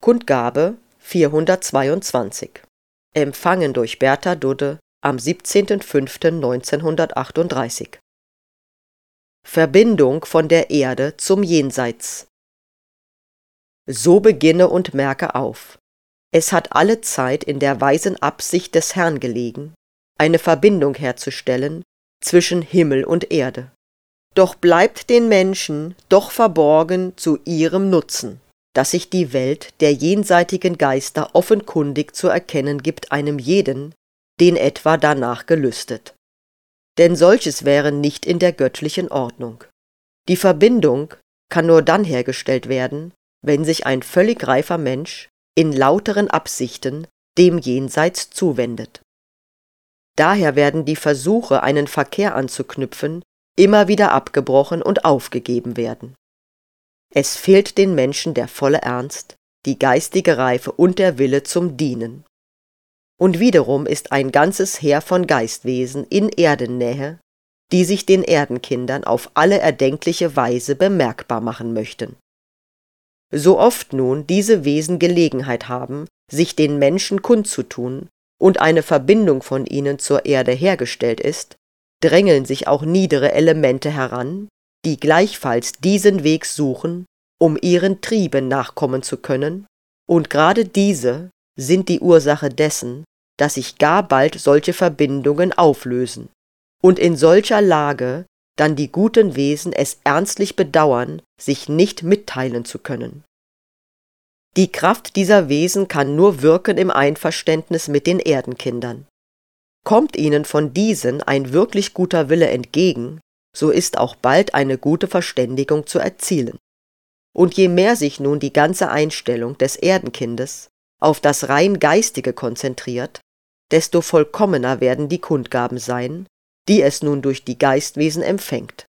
Kundgabe 422. Empfangen durch Bertha Dudde am 17.05.1938. Verbindung von der Erde zum Jenseits. So beginne und merke auf. Es hat alle Zeit in der weisen Absicht des Herrn gelegen, eine Verbindung herzustellen zwischen Himmel und Erde. Doch bleibt den Menschen doch verborgen zu ihrem Nutzen, dass sich die Welt der jenseitigen Geister offenkundig zu erkennen gibt einem jeden, den etwa danach gelüstet. Denn solches wäre nicht in der göttlichen Ordnung. Die Verbindung kann nur dann hergestellt werden, wenn sich ein völlig reifer Mensch in lauteren Absichten dem Jenseits zuwendet. Daher werden die Versuche, einen Verkehr anzuknüpfen, immer wieder abgebrochen und aufgegeben werden. Es fehlt den Menschen der volle Ernst, die geistige Reife und der Wille zum Dienen. Und wiederum ist ein ganzes Heer von Geistwesen in Erdennähe, die sich den Erdenkindern auf alle erdenkliche Weise bemerkbar machen möchten. So oft nun diese Wesen Gelegenheit haben, sich den Menschen kundzutun und eine Verbindung von ihnen zur Erde hergestellt ist, drängeln sich auch niedere Elemente heran, die gleichfalls diesen Weg suchen, um ihren Trieben nachkommen zu können, und gerade diese sind die Ursache dessen, dass sich gar bald solche Verbindungen auflösen, und in solcher Lage dann die guten Wesen es ernstlich bedauern, sich nicht mitteilen zu können. Die Kraft dieser Wesen kann nur wirken im Einverständnis mit den Erdenkindern. Kommt ihnen von diesen ein wirklich guter Wille entgegen, so ist auch bald eine gute Verständigung zu erzielen. Und je mehr sich nun die ganze Einstellung des Erdenkindes auf das rein Geistige konzentriert, desto vollkommener werden die Kundgaben sein, die es nun durch die Geistwesen empfängt.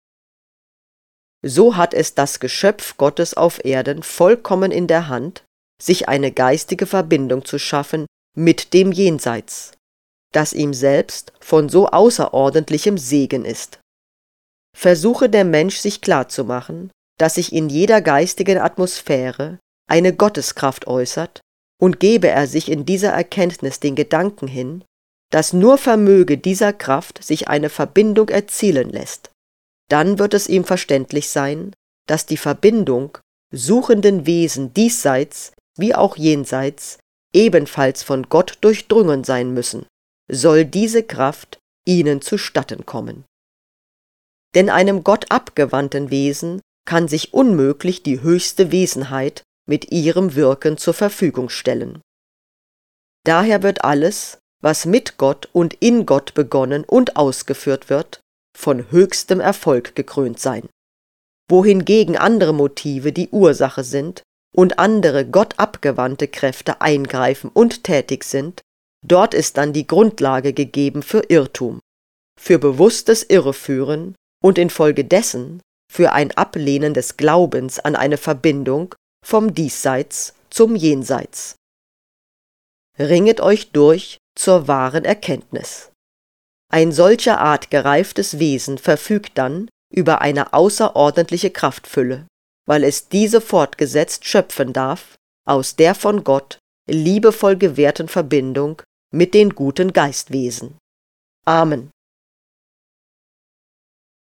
So hat es das Geschöpf Gottes auf Erden vollkommen in der Hand, sich eine geistige Verbindung zu schaffen mit dem Jenseits, das ihm selbst von so außerordentlichem Segen ist. Versuche der Mensch sich klarzumachen, dass sich in jeder geistigen Atmosphäre eine Gotteskraft äußert, und gebe er sich in dieser Erkenntnis den Gedanken hin, dass nur vermöge dieser Kraft sich eine Verbindung erzielen lässt, dann wird es ihm verständlich sein, dass die Verbindung suchenden Wesen diesseits wie auch jenseits ebenfalls von Gott durchdrungen sein müssen, soll diese Kraft ihnen zustatten kommen. Denn einem Gott abgewandten Wesen kann sich unmöglich die höchste Wesenheit mit ihrem Wirken zur Verfügung stellen. Daher wird alles, was mit Gott und in Gott begonnen und ausgeführt wird, von höchstem Erfolg gekrönt sein. Wohingegen andere Motive die Ursache sind und andere Gott abgewandte Kräfte eingreifen und tätig sind, dort ist dann die Grundlage gegeben für Irrtum, für bewusstes Irreführen und infolgedessen für ein Ablehnen des Glaubens an eine Verbindung vom Diesseits zum Jenseits. Ringet euch durch zur wahren Erkenntnis. Ein solcher Art gereiftes Wesen verfügt dann über eine außerordentliche Kraftfülle, weil es diese fortgesetzt schöpfen darf aus der von Gott liebevoll gewährten Verbindung mit den guten Geistwesen. Amen.